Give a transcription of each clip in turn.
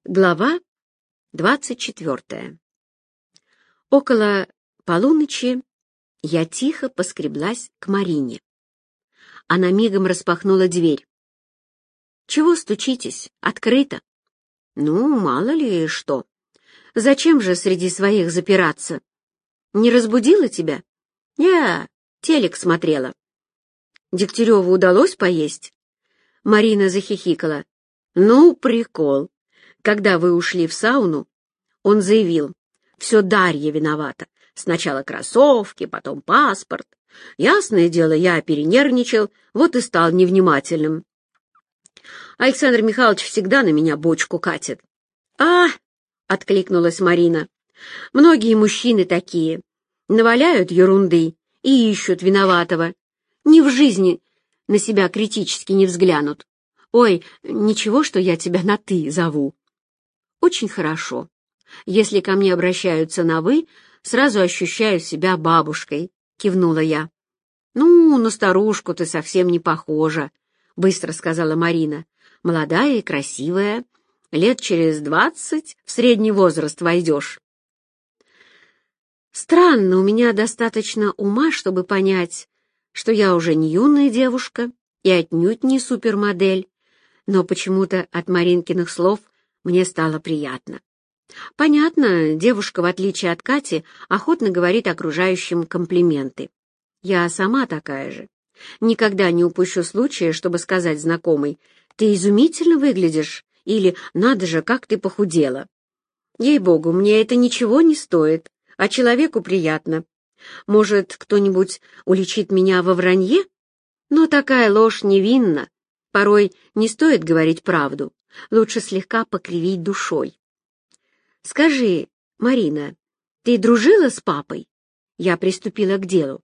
Глава 24. Около полуночи я тихо поскреблась к Марине. Она мигом распахнула дверь. «Чего стучитесь? Открыто». «Ну, мало ли что. Зачем же среди своих запираться? Не разбудила тебя?» «Я телек смотрела». «Дегтяреву удалось поесть?» Марина захихикала. «Ну, прикол. Когда вы ушли в сауну, он заявил, все Дарья виновата. Сначала кроссовки, потом паспорт. Ясное дело, я перенервничал, вот и стал невнимательным. Александр Михайлович всегда на меня бочку катит. «А!» — откликнулась Марина. «Многие мужчины такие. Наваляют ерунды и ищут виноватого. Ни в жизни на себя критически не взглянут. Ой, ничего, что я тебя на «ты» зову». «Очень хорошо. Если ко мне обращаются на «вы», сразу ощущаю себя бабушкой», — кивнула я. «Ну, на старушку ты совсем не похожа», — быстро сказала Марина. «Молодая и красивая. Лет через 20 в средний возраст войдешь». Странно, у меня достаточно ума, чтобы понять, что я уже не юная девушка и отнюдь не супермодель, но почему-то от Маринкиных слов мне стало приятно. Понятно, девушка, в отличие от Кати, охотно говорит окружающим комплименты. Я сама такая же. Никогда не упущу случая, чтобы сказать знакомой: «Ты изумительно выглядишь» или «Надо же, как ты похудела». Ей-богу, мне это ничего не стоит, а человеку приятно. Может, кто-нибудь уличит меня во вранье? Но такая ложь невинна. Порой не стоит говорить правду, лучше слегка покривить душой. «Скажи, Марина, ты дружила с папой?» Я приступила к делу.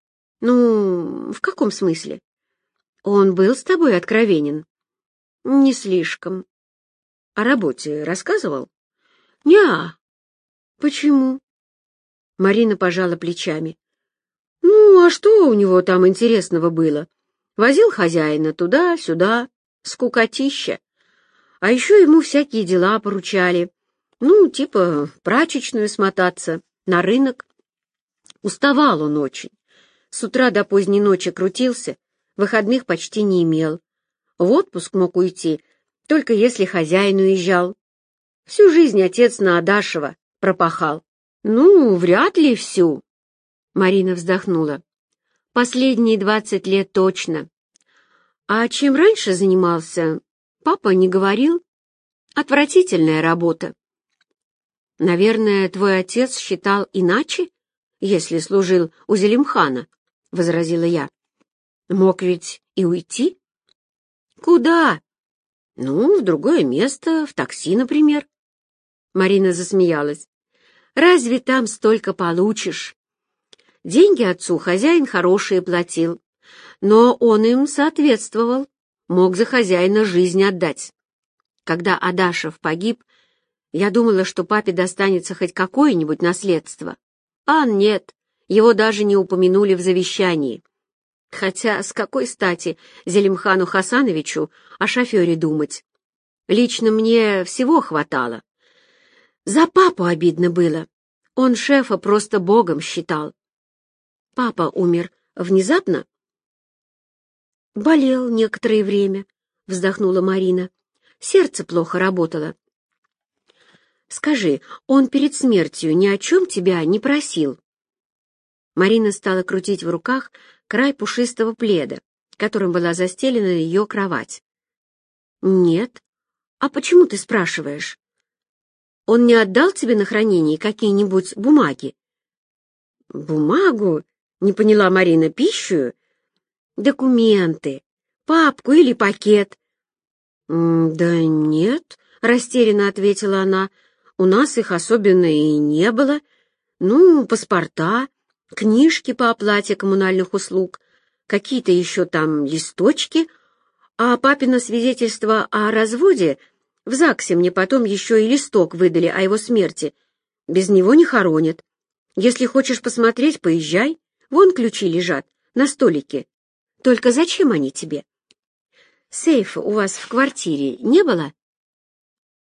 «Ну, в каком смысле? Он был с тобой откровенен?» «Не слишком». «О работе рассказывал?» «Не-а». «Почему?» Марина пожала плечами. «Ну, а что у него там интересного было? Возил хозяина туда-сюда, скукотища. А еще ему всякие дела поручали. Ну, типа в прачечную смотаться, на рынок. Уставал он очень. С утра до поздней ночи крутился, выходных почти не имел. В отпуск мог уйти, только если хозяин уезжал. Всю жизнь отец на Адашева пропахал. Ну, вряд ли всю». Марина вздохнула. «Последние 20 лет точно. А чем раньше занимался, папа не говорил. Отвратительная работа». «Наверное, твой отец считал иначе, если служил у Зелимхана», — возразила я. «Мог ведь и уйти?» «Куда?» «Ну, в другое место, в такси, например». Марина засмеялась. «Разве там столько получишь?» Деньги отцу хозяин хорошие платил, но он им соответствовал, мог за хозяина жизнь отдать. Когда Адашев погиб, я думала, что папе достанется хоть какое-нибудь наследство. А нет, его даже не упомянули в завещании. Хотя с какой стати Зелимхану Хасановичу о шофере думать? Лично мне всего хватало. За папу обидно было. Он шефа просто богом считал. Папа умер внезапно? Болел некоторое время, вздохнула Марина. Сердце плохо работало. Скажи, он перед смертью ни о чем тебя не просил? Марина стала крутить в руках край пушистого пледа, которым была застелена ее кровать. Нет. А почему ты спрашиваешь? Он не отдал тебе на хранение какие-нибудь бумаги? Бумагу? Не поняла Марина. Пищу? Документы. Папку или пакет? Да нет, растерянно ответила она. У нас их особенно и не было. Ну, паспорта, книжки по оплате коммунальных услуг, какие-то еще там листочки, а папино свидетельство о разводе в ЗАГСе мне потом еще и листок выдали о его смерти. Без него не хоронят. Если хочешь посмотреть, поезжай. Вон ключи лежат на столике. Только зачем они тебе? Сейфа у вас в квартире не было?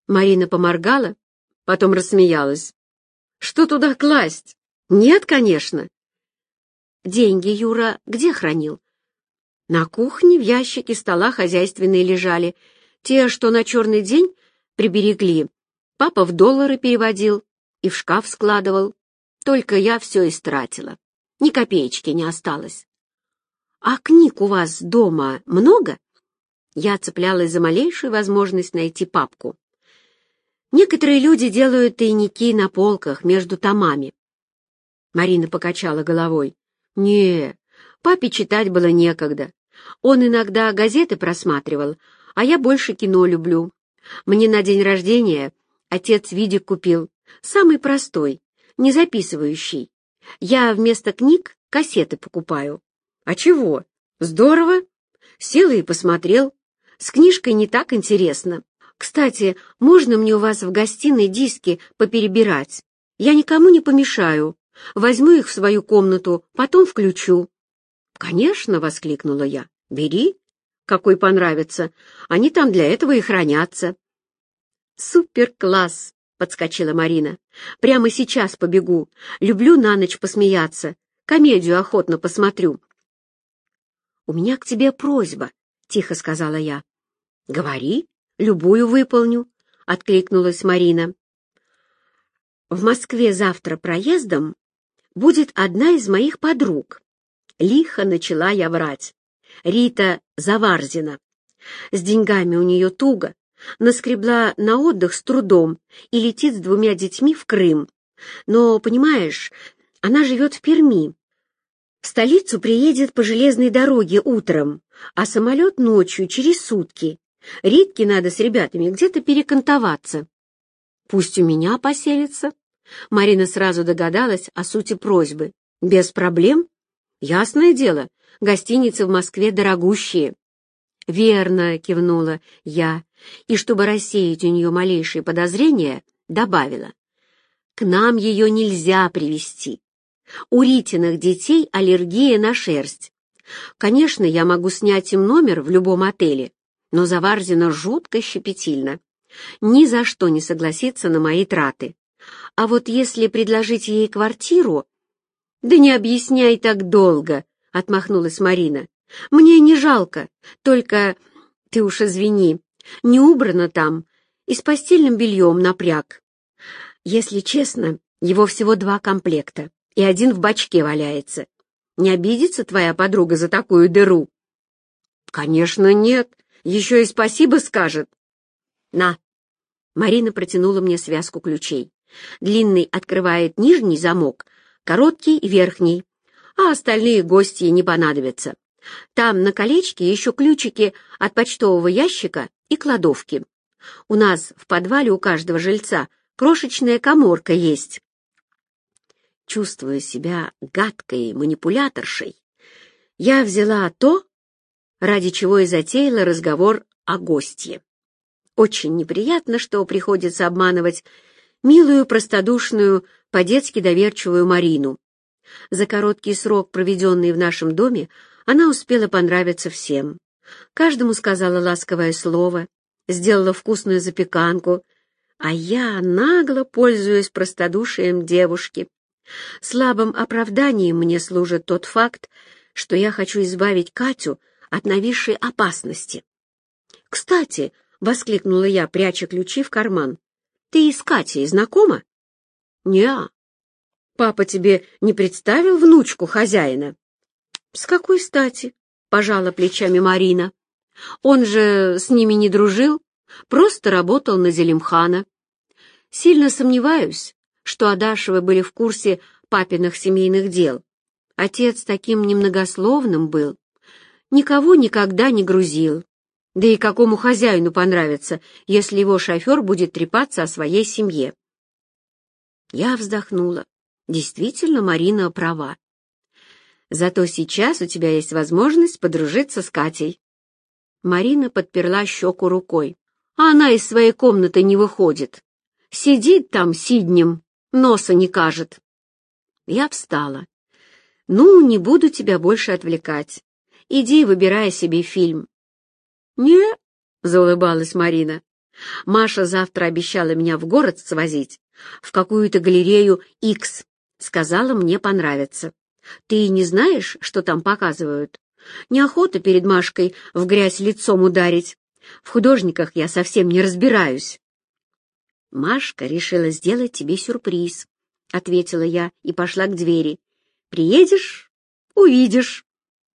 Марина поморгала, потом рассмеялась. Что туда класть? Нет, конечно. Деньги Юра где хранил? На кухне в ящике стола хозяйственные лежали. Те, что на черный день, приберегли. Папа в доллары переводил и в шкаф складывал. Только я все истратила. Ни копеечки не осталось. А книг у вас дома много? Я цеплялась за малейшую возможность найти папку. Некоторые люди делают тайники на полках между томами. Марина покачала головой. Не, папе читать было некогда. Он иногда газеты просматривал, а я больше кино люблю. Мне на день рождения отец видик купил, самый простой, не записывающий. Я вместо книг кассеты покупаю. А чего? Здорово. Сел и посмотрел. С книжкой не так интересно. Кстати, можно мне у вас в гостиной диски поперебирать? Я никому не помешаю. Возьму их в свою комнату, потом включу. «Конечно!» — воскликнула я. «Бери, какой понравится. Они там для этого и хранятся». «Супер-класс!» — подскочила Марина. «Прямо сейчас побегу. Люблю на ночь посмеяться. Комедию охотно посмотрю». «У меня к тебе просьба», — тихо сказала я. «Говори, любую выполню», — откликнулась Марина. «В Москве завтра проездом будет одна из моих подруг». Лихо начала я врать. Рита Заварзина. С деньгами у нее туго, наскребла на отдых с трудом и летит с 2 детьми в Крым. Но, понимаешь, она живет в Перми. В столицу приедет по железной дороге утром, а самолет ночью, через сутки. Ритке надо с ребятами где-то перекантоваться. Пусть у меня поселится. Марина сразу догадалась о сути просьбы. Без проблем. Ясное дело, гостиницы в Москве дорогущие. Верно, кивнула я, и, чтобы рассеять у нее малейшие подозрения, добавила. К нам ее нельзя привезти. У Ритиных детей аллергия на шерсть. Конечно, я могу снять им номер в любом отеле, но Заварзина жутко щепетильна. Ни за что не согласится на мои траты. А вот если предложить ей квартиру... «Да не объясняй так долго», — отмахнулась Марина. «Мне не жалко, только, ты уж извини, не убрано там и с постельным бельем напряг. Если честно, его всего 2 комплекта, и один в бачке валяется. Не обидится твоя подруга за такую дыру?» «Конечно, нет, еще и спасибо скажет». «На». Марина протянула мне связку ключей. Длинный открывает нижний замок, короткий — верхний, а остальные гости не понадобятся. Там на колечке еще ключики от почтового ящика и кладовки. У нас в подвале у каждого жильца крошечная каморка есть. Чувствуя себя гадкой манипуляторшей, я взяла то, ради чего и затеяла разговор о гостье. Очень неприятно, что приходится обманывать милую, простодушную, по-детски доверчивую Марину. За короткий срок, проведенный в нашем доме, она успела понравиться всем. Каждому сказала ласковое слово, сделала вкусную запеканку, а я нагло пользуюсь простодушием девушки. Слабым оправданием мне служит тот факт, что я хочу избавить Катю от нависшей опасности. «Кстати», — воскликнула я, пряча ключи в карман, — «ты с Катей знакома?» «Не-а. Папа тебе не представил внучку хозяина?» «С какой стати?» — пожала плечами Марина. «Он же с ними не дружил, просто работал на Зелимхана. Сильно сомневаюсь, что Адашевы были в курсе папиных семейных дел. Отец таким немногословным был, никого никогда не грузил. Да и какому хозяину понравится, если его шофер будет трепаться о своей семье?» Я вздохнула. Действительно, Марина права. Зато сейчас у тебя есть возможность подружиться с Катей. Марина подперла щеку рукой. А она из своей комнаты не выходит. Сидит там сиднем, носа не кажет. Я встала. Ну, не буду тебя больше отвлекать. Иди, выбирай себе фильм. Не, заулыбалась Марина. Маша завтра обещала меня в город свозить, в какую-то галерею X. Сказала, мне понравится. Ты не знаешь, что там показывают? Неохота перед Машкой в грязь лицом ударить. В художниках я совсем не разбираюсь. Машка решила сделать тебе сюрприз, — ответила я и пошла к двери. Приедешь — увидишь.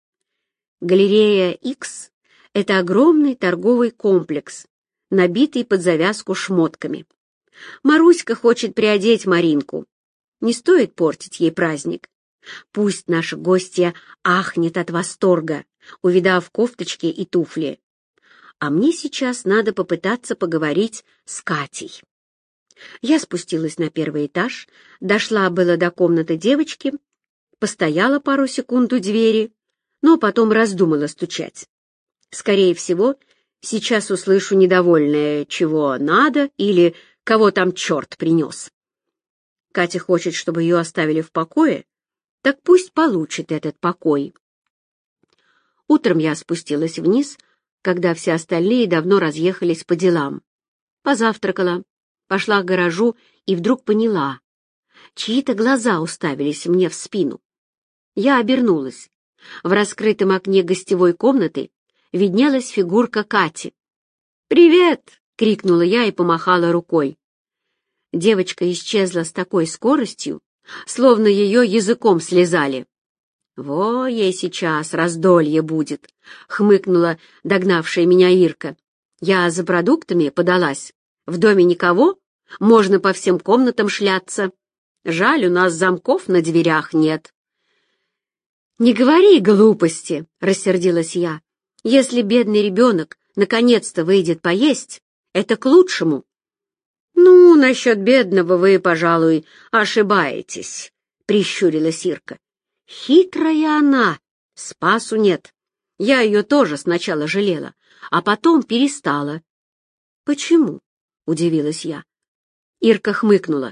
Галерея X — это огромный торговый комплекс, набитый под завязку шмотками. Маруська хочет приодеть Маринку. Не стоит портить ей праздник. Пусть наша гостья ахнет от восторга, увидав кофточки и туфли. А мне сейчас надо попытаться поговорить с Катей. Я спустилась на первый этаж, дошла было до комнаты девочки, постояла пару секунд у двери, но потом раздумала стучать. Скорее всего, сейчас услышу недовольное «чего надо» или «кого там черт принес». Катя хочет, чтобы ее оставили в покое, так пусть получит этот покой. Утром я спустилась вниз, когда все остальные давно разъехались по делам. Позавтракала, пошла к гаражу и вдруг поняла. Чьи-то глаза уставились мне в спину. Я обернулась. В раскрытом окне гостевой комнаты виднелась фигурка Кати. «Привет!» — крикнула я и помахала рукой. Девочка исчезла с такой скоростью, словно ее языком слезали. «Во, ей сейчас раздолье будет!» — хмыкнула догнавшая меня Ирка. «Я за продуктами подалась. В доме никого? Можно по всем комнатам шляться. Жаль, у нас замков на дверях нет». «Не говори глупости!» — рассердилась я. «Если бедный ребенок наконец-то выйдет поесть, это к лучшему». «Ну, насчет бедного вы, пожалуй, ошибаетесь», — прищурилась Ирка. «Хитрая она, спасу нет. Я ее тоже сначала жалела, а потом перестала». «Почему?» — удивилась я. Ирка хмыкнула.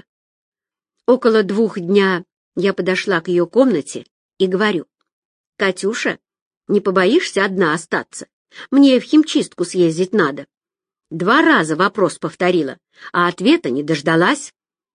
Около 2 дня я подошла к ее комнате и говорю: «Катюша, не побоишься одна остаться? Мне в химчистку съездить надо». 2 раза вопрос повторила, а ответа не дождалась.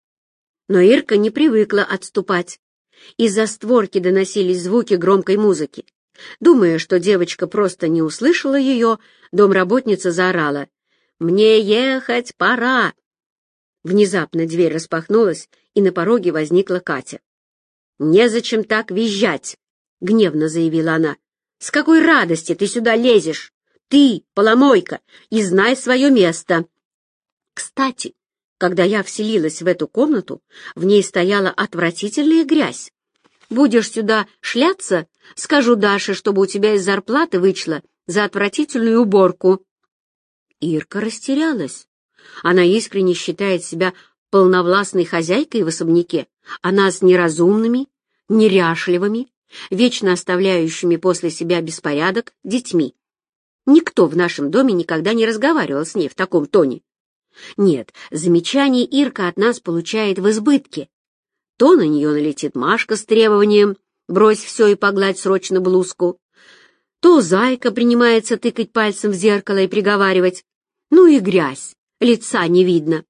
Но Ирка не привыкла отступать. Из-за створки доносились звуки громкой музыки. Думая, что девочка просто не услышала ее, домработница заорала: «Мне ехать пора!» Внезапно дверь распахнулась, и на пороге возникла Катя. «Незачем так визжать!» — гневно заявила она. «С какой радости ты сюда лезешь? Ты, поломойка, и знай свое место!» Кстати, когда я вселилась в эту комнату, в ней стояла отвратительная грязь. Будешь сюда шляться, скажу Даше, чтобы у тебя из зарплаты вычла за отвратительную уборку. Ирка растерялась. Она искренне считает себя полновластной хозяйкой в особняке, а нас неразумными, неряшливыми, вечно оставляющими после себя беспорядок детьми. Никто в нашем доме никогда не разговаривал с ней в таком тоне. Нет, замечаний Ирка от нас получает в избытке. То на нее налетит Машка с требованием «брось все и погладь срочно блузку», то Зайка принимается тыкать пальцем в зеркало и приговаривать: «Ну и грязь, лица не видно».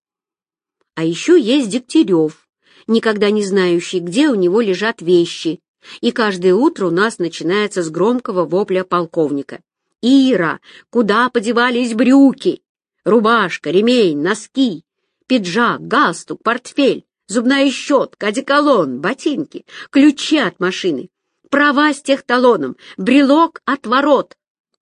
А еще есть Дегтярев, никогда не знающий, где у него лежат вещи, и каждое утро у нас начинается с громкого вопля полковника: «Ира, куда подевались брюки? Рубашка, ремень, носки, пиджак, галстук, портфель, зубная щетка, одеколон, ботинки, ключи от машины, права с техталоном, брелок от ворот».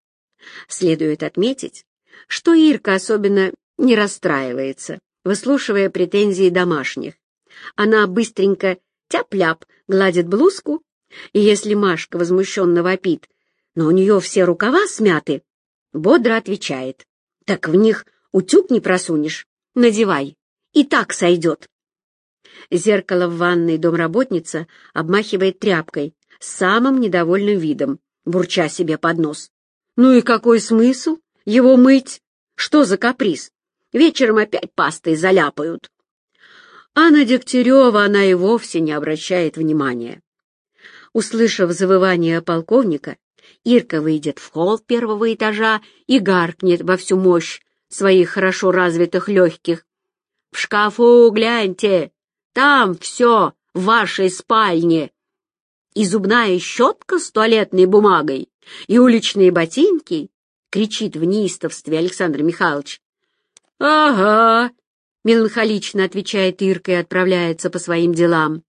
Следует отметить, что Ирка особенно не расстраивается, выслушивая претензии домашних. Она быстренько тяп-ляп гладит блузку, и если Машка возмущенно вопит: «но у нее все рукава смяты», бодро отвечает: «так в них утюг не просунешь, надевай, и так сойдет». Зеркало в ванной домработница обмахивает тряпкой с самым недовольным видом, бурча себе под нос: «Ну и какой смысл его мыть? Что за каприз? Вечером опять пастой заляпают». А на Дегтярева она и вовсе не обращает внимания. Услышав завывание полковника, Ирка выйдет в холл 1-го этажа и гаркнет во всю мощь: своих хорошо развитых легких. «В шкафу гляньте, там все в вашей спальне. И зубная щетка с туалетной бумагой, и уличные ботинки», — кричит в неистовстве Александр Михайлович. «Ага», — меланхолично отвечает Ирка и отправляется по своим делам.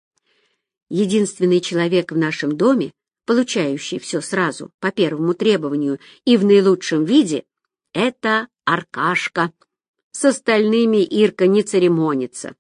Единственный человек в нашем доме, получающий все сразу, по первому требованию и в наилучшем виде, — это Аркашка. С остальными Ирка не церемонится.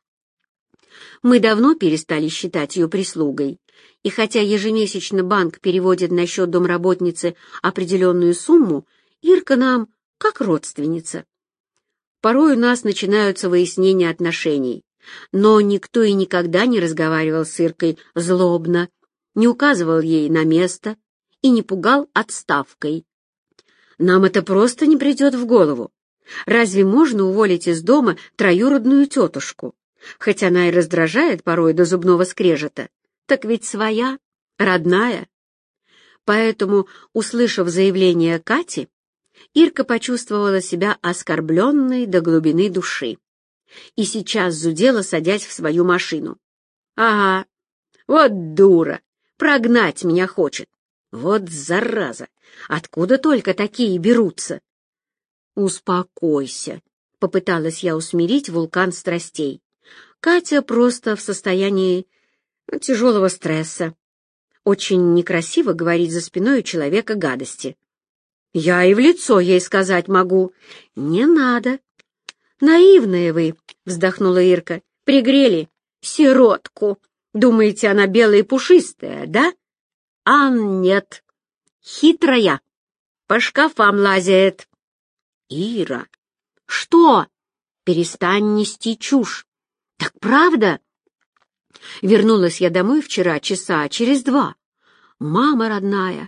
Мы давно перестали считать ее прислугой, и хотя ежемесячно банк переводит на счет домработницы определенную сумму, Ирка нам как родственница. Порой у нас начинаются выяснения отношений, но никто и никогда не разговаривал с Иркой злобно, не указывал ей на место и не пугал отставкой. Нам это просто не придет в голову. Разве можно уволить из дома троюродную тетушку? Хоть она и раздражает порой до зубного скрежета, так ведь своя, родная. Поэтому, услышав заявление Кати, Ирка почувствовала себя оскорбленной до глубины души и сейчас зудела, садясь в свою машину. «Ага, вот дура, прогнать меня хочет. Вот зараза, откуда только такие берутся?» «Успокойся», — попыталась я усмирить вулкан страстей. «Катя просто в состоянии тяжелого стресса. Очень некрасиво говорить за спиной у человека гадости». «Я и в лицо ей сказать могу». «Не надо». «Наивная вы», — вздохнула Ирка. «Пригрели сиротку. Думаете, она белая и пушистая, да? А нет, хитрая, по шкафам лазает». «Ира!» «Что?» «Перестань нести чушь». «Так правда?» Вернулась я домой вчера часа через 2. Мама родная,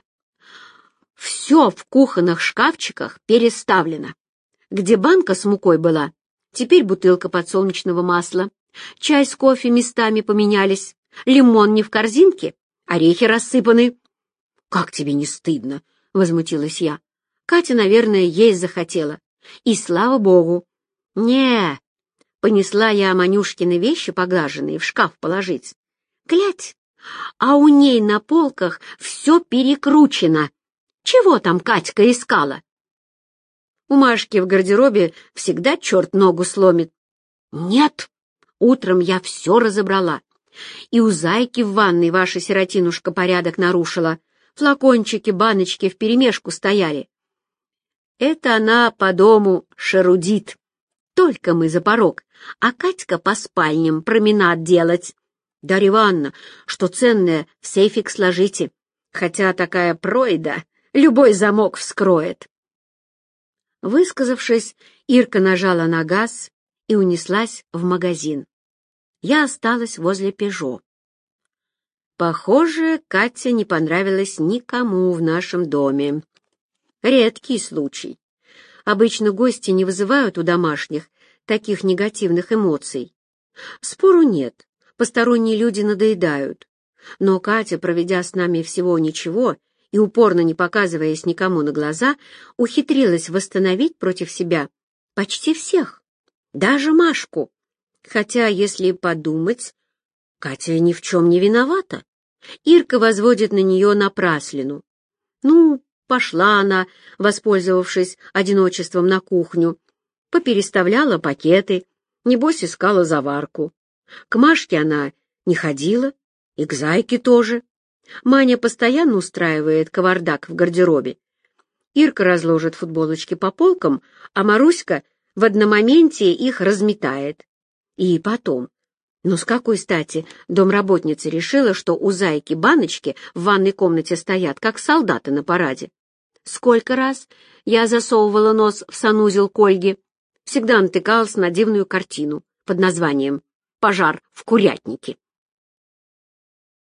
все в кухонных шкафчиках переставлено. Где банка с мукой была, теперь бутылка подсолнечного масла. Чай с кофе местами поменялись. Лимон не в корзинке, орехи рассыпаны. «Как тебе не стыдно?» — возмутилась я. Катя, наверное, есть захотела. И слава богу. Не, понесла я Манюшкины вещи поглаженные в шкаф положить. Глядь, а у ней на полках все перекручено. Чего там Катька искала? У Машки в гардеробе всегда черт ногу сломит. Нет, утром я все разобрала. И у Зайки в ванной ваша сиротинушка порядок нарушила. Флакончики, баночки вперемешку стояли. Это она по дому шарудит. Только мы за порог, а Катька по спальням променад делать. Дарья Ивановна, что ценное, в сейфик сложите. Хотя такая пройда любой замок вскроет. Высказавшись, Ирка нажала на газ и унеслась в магазин. Я осталась возле «Пежо». Похоже, Катя не понравилась никому в нашем доме. Редкий случай. Обычно гости не вызывают у домашних таких негативных эмоций. Спору нет, посторонние люди надоедают. Но Катя, проведя с нами всего ничего и упорно не показываясь никому на глаза, ухитрилась восстановить против себя почти всех, даже Машку. Хотя, если подумать, Катя ни в чем не виновата. Ирка возводит на нее напраслину. Ну, пошла она, воспользовавшись одиночеством, на кухню, попереставляла пакеты, небось искала заварку. К Машке она не ходила, и к Зайке тоже. Маня постоянно устраивает кавардак в гардеробе. Ирка разложит футболочки по полкам, а Маруська в одномоменте их разметает. И потом, ну с какой стати домработница решила, что у Зайки баночки в ванной комнате стоят, как солдаты на параде? Сколько раз я засовывала нос в санузел к Ольге, всегда натыкалась на дивную картину под названием «Пожар в курятнике».